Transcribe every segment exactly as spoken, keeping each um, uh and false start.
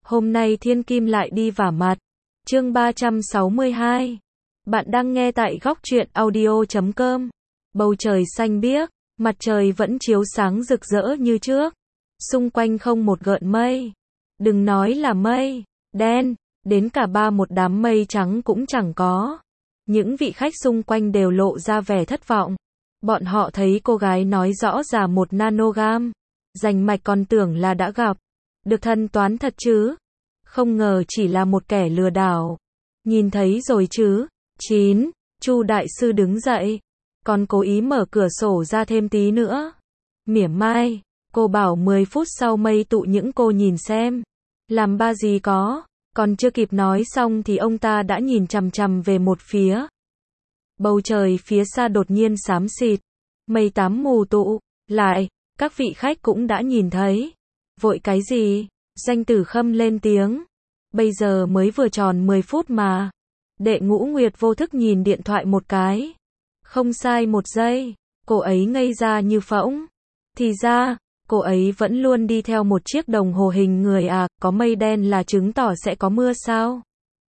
Hôm nay thiên kim lại đi vả mặt. Chương ba trăm sáu mươi hai. Bạn đang nghe tại góc truyện audio chấm com. Bầu trời xanh biếc, mặt trời vẫn chiếu sáng rực rỡ như trước. Xung quanh không một gợn mây. Đừng nói là mây đen, đến cả ba một đám mây trắng cũng chẳng có. Những vị khách xung quanh đều lộ ra vẻ thất vọng. Bọn họ thấy cô gái nói rõ là một nanogam. Rành mạch còn tưởng là đã gặp được thân toán thật chứ. Không ngờ chỉ là một kẻ lừa đảo. Nhìn thấy rồi chứ. chín. Chu đại sư đứng dậy. Còn cố ý mở cửa sổ ra thêm tí nữa. Mỉa mai. Cô bảo mười phút sau mây tụ những cô nhìn xem. Làm ba gì có. Còn chưa kịp nói xong thì ông ta đã nhìn chằm chằm về một phía. Bầu trời phía xa đột nhiên xám xịt. Mây tám mù tụ. Lại. Các vị khách cũng đã nhìn thấy. Vội cái gì? Danh Tử Khâm lên tiếng. Bây giờ mới vừa tròn mười phút mà. Đệ Ngũ Nguyệt vô thức nhìn điện thoại một cái. Không sai một giây. Cô ấy ngây ra như phỗng. Thì ra, cô ấy vẫn luôn đi theo một chiếc đồng hồ hình người à, có mây đen là chứng tỏ sẽ có mưa sao?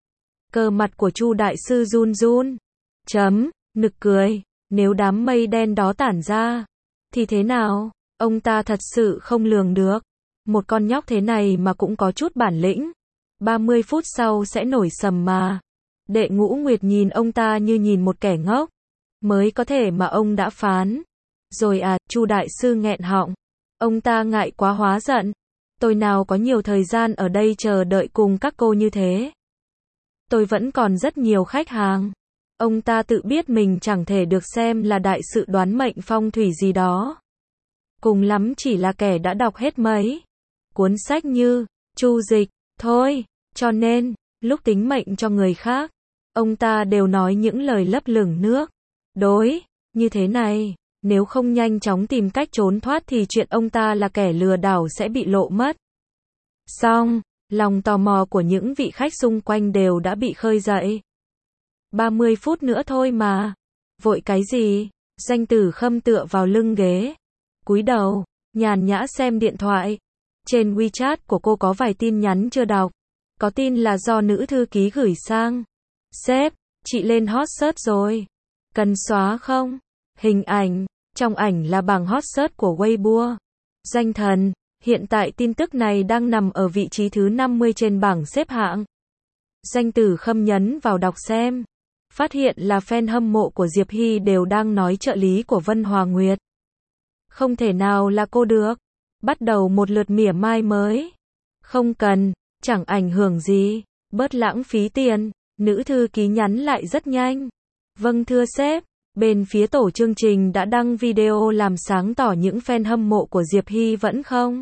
Cờ mặt của Chu đại sư run run. Chấm, nực cười. Nếu đám mây đen đó tản ra, thì thế nào? Ông ta thật sự không lường được. Một con nhóc thế này mà cũng có chút bản lĩnh. ba mươi phút sau sẽ nổi sầm mà. Đệ Ngũ Nguyệt nhìn ông ta như nhìn một kẻ ngốc. Mới có thể mà ông đã phán. Rồi à, Chu đại sư nghẹn họng. Ông ta ngại quá hóa giận. Tôi nào có nhiều thời gian ở đây chờ đợi cùng các cô như thế. Tôi vẫn còn rất nhiều khách hàng. Ông ta tự biết mình chẳng thể được xem là đại sự đoán mệnh phong thủy gì đó. Cùng lắm chỉ là kẻ đã đọc hết mấy cuốn sách như Chu Dịch, thôi. Cho nên, lúc tính mệnh cho người khác, ông ta đều nói những lời lấp lửng nước. Đối, như thế này, nếu không nhanh chóng tìm cách trốn thoát thì chuyện ông ta là kẻ lừa đảo sẽ bị lộ mất. Xong, lòng tò mò của những vị khách xung quanh đều đã bị khơi dậy. ba mươi phút nữa thôi mà. Vội cái gì? Danh Tử Khâm tựa vào lưng ghế. Cúi đầu, nhàn nhã xem điện thoại. Trên WeChat của cô có vài tin nhắn chưa đọc. Có tin là do nữ thư ký gửi sang. Sếp, chị lên hot search rồi. Cần xóa không? Hình ảnh, trong ảnh là bảng hot search của Weibo. Danh thần, hiện tại tin tức này đang nằm ở vị trí thứ năm mươi trên bảng xếp hạng. Danh Tử Khâm nhấn vào đọc xem. Phát hiện là fan hâm mộ của Diệp Hy đều đang nói trợ lý của Vân Hòa Nguyệt. Không thể nào là cô được. Bắt đầu một lượt mỉa mai mới. Không cần, chẳng ảnh hưởng gì. Bớt lãng phí tiền. Nữ thư ký nhắn lại rất nhanh. Vâng thưa sếp. Bên phía tổ chương trình đã đăng video làm sáng tỏ những fan hâm mộ của Diệp Hy vẫn không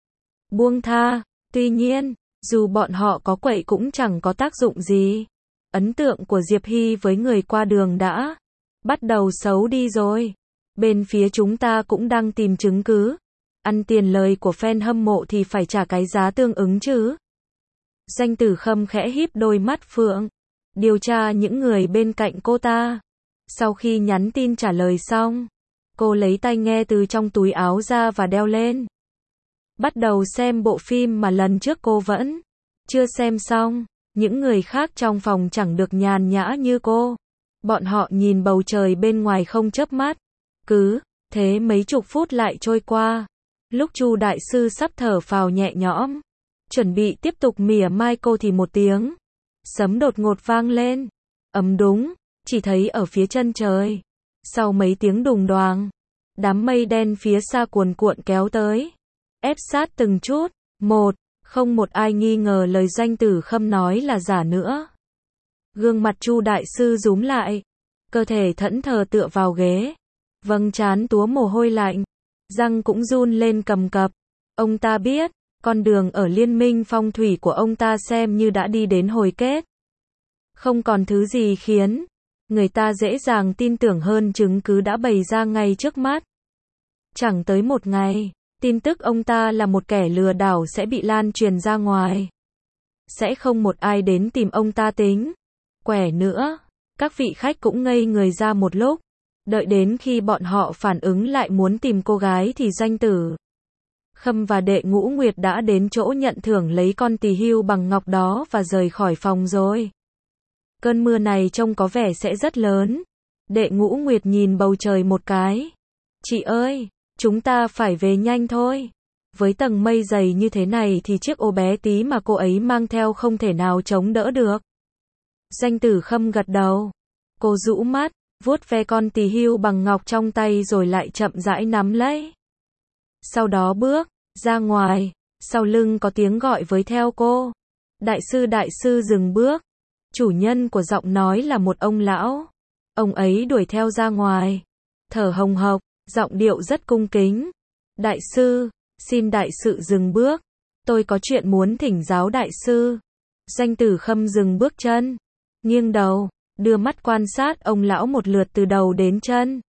buông tha. Tuy nhiên, dù bọn họ có quậy cũng chẳng có tác dụng gì. Ấn tượng của Diệp Hy với người qua đường đã bắt đầu xấu đi rồi. Bên phía chúng ta cũng đang tìm chứng cứ. Ăn tiền lời của fan hâm mộ thì phải trả cái giá tương ứng chứ. Danh Tử Khâm khẽ híp đôi mắt phượng. Điều tra những người bên cạnh cô ta. Sau khi nhắn tin trả lời xong, cô lấy tai nghe từ trong túi áo ra và đeo lên. Bắt đầu xem bộ phim mà lần trước cô vẫn chưa xem xong. Những người khác trong phòng chẳng được nhàn nhã như cô. Bọn họ nhìn bầu trời bên ngoài không chớp mắt. Cứ thế mấy chục phút lại trôi qua. Lúc Chu đại sư sắp thở phào nhẹ nhõm, chuẩn bị tiếp tục mỉa mai cô thì một tiếng sấm đột ngột vang lên. Ấm đúng, chỉ thấy ở phía chân trời. Sau mấy tiếng đùng đoàng, đám mây đen phía xa cuồn cuộn kéo tới. Ép sát từng chút, một. Không một ai nghi ngờ lời Danh Tử Khâm nói là giả nữa. Gương mặt Chu đại sư rúm lại. Cơ thể thẫn thờ tựa vào ghế. Vâng trán túa mồ hôi lạnh. Răng cũng run lên cầm cập. Ông ta biết, con đường ở liên minh phong thủy của ông ta xem như đã đi đến hồi kết. Không còn thứ gì khiến người ta dễ dàng tin tưởng hơn chứng cứ đã bày ra ngay trước mắt. Chẳng tới một ngày, tin tức ông ta là một kẻ lừa đảo sẽ bị lan truyền ra ngoài. Sẽ không một ai đến tìm ông ta tính quẻ nữa. Các vị khách cũng ngây người ra một lúc. Đợi đến khi bọn họ phản ứng lại muốn tìm cô gái thì Danh Tử Khâm và Đệ Ngũ Nguyệt đã đến chỗ nhận thưởng lấy con tỳ hưu bằng ngọc đó và rời khỏi phòng rồi. Cơn mưa này trông có vẻ sẽ rất lớn. Đệ Ngũ Nguyệt nhìn bầu trời một cái. Chị ơi, chúng ta phải về nhanh thôi. Với tầng mây dày như thế này thì chiếc ô bé tí mà cô ấy mang theo không thể nào chống đỡ được. Doanh Tử Khâm gật đầu. Cô rũ mắt, vuốt ve con tỳ hưu bằng ngọc trong tay rồi lại chậm rãi nắm lấy. Sau đó bước ra ngoài, sau lưng có tiếng gọi với theo cô. Đại sư đại sư dừng bước. Chủ nhân của giọng nói là một ông lão. Ông ấy đuổi theo ra ngoài, thở hồng hộc, giọng điệu rất cung kính. Đại sư, xin đại sự dừng bước. Tôi có chuyện muốn thỉnh giáo đại sư. Doanh Tử Khâm dừng bước chân, nghiêng đầu, đưa mắt quan sát ông lão một lượt từ đầu đến chân.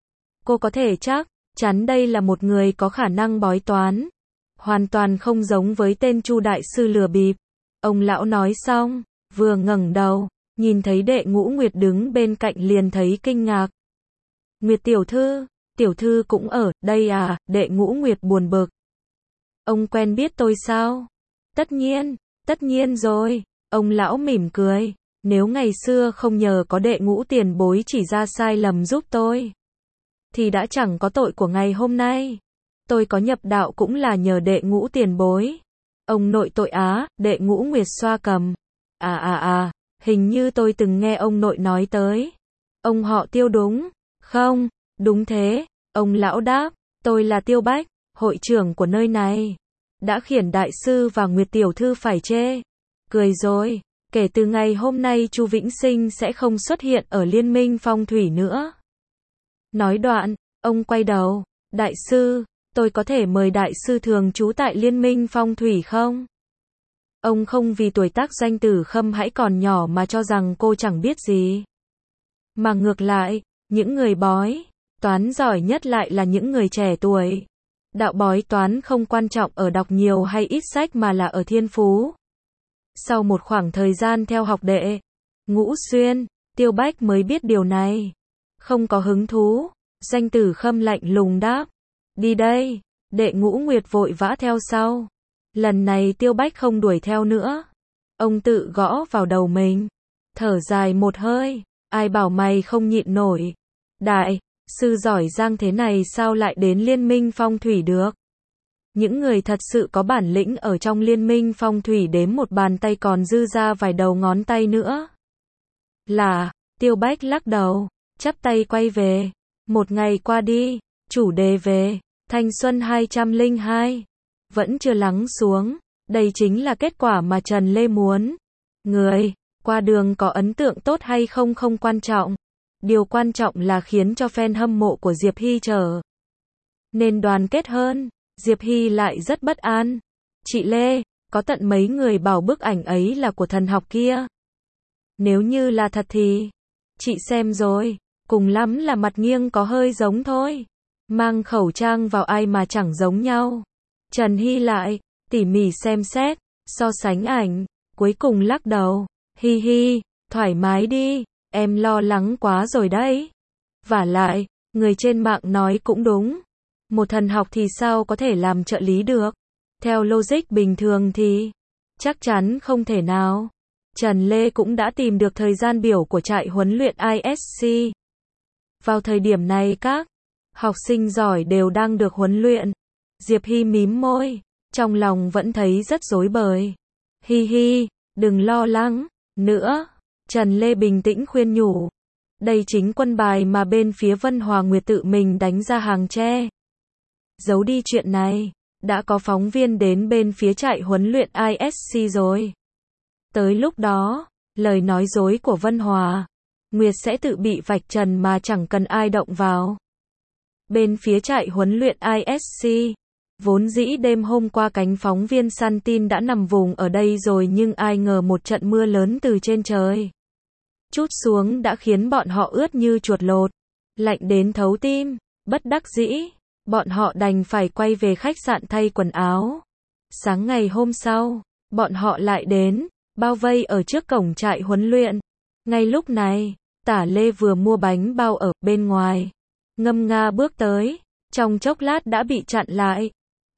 Cô có thể chắc chắn đây là một người có khả năng bói toán, hoàn toàn không giống với tên Chu đại sư lừa bịp. Ông lão nói xong, vừa ngẩng đầu, nhìn thấy Đệ Ngũ Nguyệt đứng bên cạnh liền thấy kinh ngạc. Nguyệt tiểu thư, tiểu thư cũng ở đây à? Đệ Ngũ Nguyệt buồn bực. Ông quen biết tôi sao? Tất nhiên, tất nhiên rồi. Ông lão mỉm cười. Nếu ngày xưa không nhờ có Đệ Ngũ tiền bối chỉ ra sai lầm giúp tôi, thì đã chẳng có tội của ngày hôm nay. Tôi có nhập đạo cũng là nhờ Đệ Ngũ tiền bối. Ông nội tội á? Đệ Ngũ Nguyệt xoa cằm. À à à, hình như tôi từng nghe ông nội nói tới. Ông họ Tiêu đúng không? Đúng thế, ông lão đáp. Tôi là Tiêu Bách, hội trưởng của nơi này. Đã khiển đại sư và Nguyệt tiểu thư phải chê cười rồi. Kể từ ngày hôm nay Chu Vĩnh Sinh sẽ không xuất hiện ở Liên minh Phong Thủy nữa. Nói đoạn, ông quay đầu. Đại sư, tôi có thể mời đại sư thường trú tại Liên minh Phong Thủy không? Ông không vì tuổi tác Doanh Tử Khâm hãy còn nhỏ mà cho rằng cô chẳng biết gì. Mà ngược lại, những người bói toán giỏi nhất lại là những người trẻ tuổi. Đạo bói toán không quan trọng ở đọc nhiều hay ít sách mà là ở thiên phú. Sau một khoảng thời gian theo học Đệ Ngũ Xuyên, Tiêu Bách mới biết điều này. Không có hứng thú. Doanh Tử Khâm lạnh lùng đáp. Đi đây. Đệ Ngũ Nguyệt vội vã theo sau. Lần này Tiêu Bách không đuổi theo nữa. Ông tự gõ vào đầu mình. Thở dài một hơi. Ai bảo mày không nhịn nổi. Đại sư giỏi giang thế này sao lại đến Liên minh Phong Thủy được? Những người thật sự có bản lĩnh ở trong Liên minh Phong Thủy đếm một bàn tay còn dư ra vài đầu ngón tay nữa. Là, Tiêu Bách lắc đầu, chắp tay quay về. Một ngày qua đi, chủ đề về Thanh Xuân hai không không hai vẫn chưa lắng xuống. Đây chính là kết quả mà Trần Lê muốn. Người qua đường có ấn tượng tốt hay không không quan trọng. Điều quan trọng là khiến cho fan hâm mộ của Diệp Hy trở nên đoàn kết hơn. Diệp Hy lại rất bất an. Chị Lê, có tận mấy người bảo bức ảnh ấy là của thần học kia. Nếu như là thật thì, chị xem rồi, cùng lắm là mặt nghiêng có hơi giống thôi. Mang khẩu trang vào ai mà chẳng giống nhau. Trần Hy lại, tỉ mỉ xem xét, so sánh ảnh, cuối cùng lắc đầu. Hi hi, thoải mái đi, em lo lắng quá rồi đấy. Vả lại, người trên mạng nói cũng đúng. Một thần học thì sao có thể làm trợ lý được? Theo logic bình thường thì chắc chắn không thể nào. Trần Lê cũng đã tìm được thời gian biểu của trại huấn luyện i ét xê. Vào thời điểm này các học sinh giỏi đều đang được huấn luyện. Diệp Hy mím môi, trong lòng vẫn thấy rất rối bời. Hi hi, đừng lo lắng nữa. Trần Lê bình tĩnh khuyên nhủ. Đây chính quân bài mà bên phía Vân Hòa Nguyệt tự mình đánh ra hàng tre. Giấu đi chuyện này, đã có phóng viên đến bên phía trại huấn luyện i ét xê rồi. Tới lúc đó, lời nói dối của Vân Hòa Nguyệt sẽ tự bị vạch trần mà chẳng cần ai động vào. Bên phía trại huấn luyện i ét xê, vốn dĩ đêm hôm qua cánh phóng viên săn tin đã nằm vùng ở đây rồi nhưng ai ngờ một trận mưa lớn từ trên trời trút xuống đã khiến bọn họ ướt như chuột lột, lạnh đến thấu tim. Bất đắc dĩ, bọn họ đành phải quay về khách sạn thay quần áo. Sáng ngày hôm sau, bọn họ lại đến, bao vây ở trước cổng trại huấn luyện. Ngay lúc này, Tả Lê vừa mua bánh bao ở bên ngoài, ngâm nga bước tới, trong chốc lát đã bị chặn lại.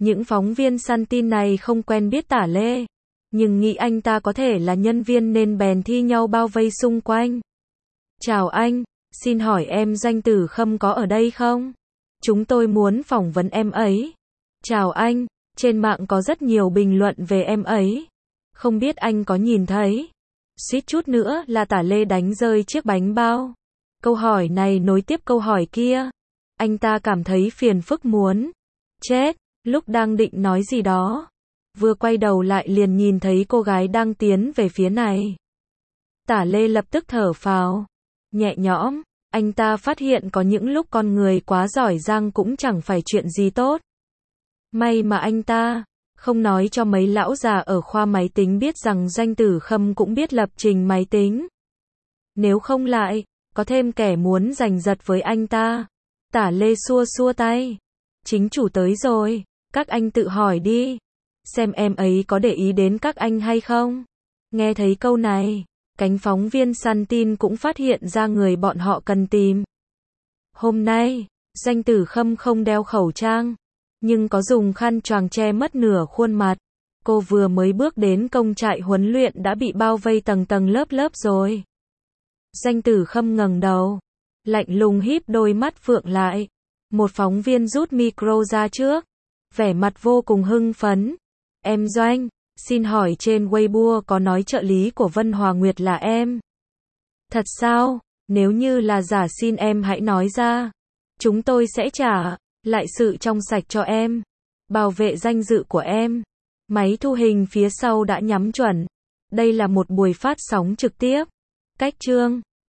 Những phóng viên săn tin này không quen biết Tả Lê, nhưng nghĩ anh ta có thể là nhân viên nên bèn thi nhau bao vây xung quanh. Chào anh, xin hỏi em Doanh Tử Khâm có ở đây không? Chúng tôi muốn phỏng vấn em ấy. Chào anh, trên mạng có rất nhiều bình luận về em ấy. Không biết anh có nhìn thấy? Suýt chút nữa là Tả Lê đánh rơi chiếc bánh bao. Câu hỏi này nối tiếp câu hỏi kia. Anh ta cảm thấy phiền phức muốn chết, lúc đang định nói gì đó. Vừa quay đầu lại liền nhìn thấy cô gái đang tiến về phía này. Tả Lê lập tức thở phào nhẹ nhõm, anh ta phát hiện có những lúc con người quá giỏi giang cũng chẳng phải chuyện gì tốt. May mà anh ta không nói cho mấy lão già ở khoa máy tính biết rằng Doanh Tử Khâm cũng biết lập trình máy tính. Nếu không lại, có thêm kẻ muốn giành giật với anh ta. Tả Lê xua xua tay. Chính chủ tới rồi, các anh tự hỏi đi. Xem em ấy có để ý đến các anh hay không? Nghe thấy câu này, cánh phóng viên săn tin cũng phát hiện ra người bọn họ cần tìm. Hôm nay, Doanh Tử Khâm không đeo khẩu trang, nhưng có dùng khăn choàng che mất nửa khuôn mặt. Cô vừa mới bước đến công trại huấn luyện đã bị bao vây tầng tầng lớp lớp rồi. Doanh Tử Khâm ngẩng đầu, lạnh lùng híp đôi mắt phượng lại. Một phóng viên rút micro ra trước, vẻ mặt vô cùng hưng phấn. Em Doanh, xin hỏi trên Weibo có nói trợ lý của Vân Hòa Nguyệt là em. Thật sao? Nếu như là giả xin em hãy nói ra. Chúng tôi sẽ trả lại sự trong sạch cho em. Bảo vệ danh dự của em. Máy thu hình phía sau đã nhắm chuẩn. Đây là một buổi phát sóng trực tiếp. Cách chương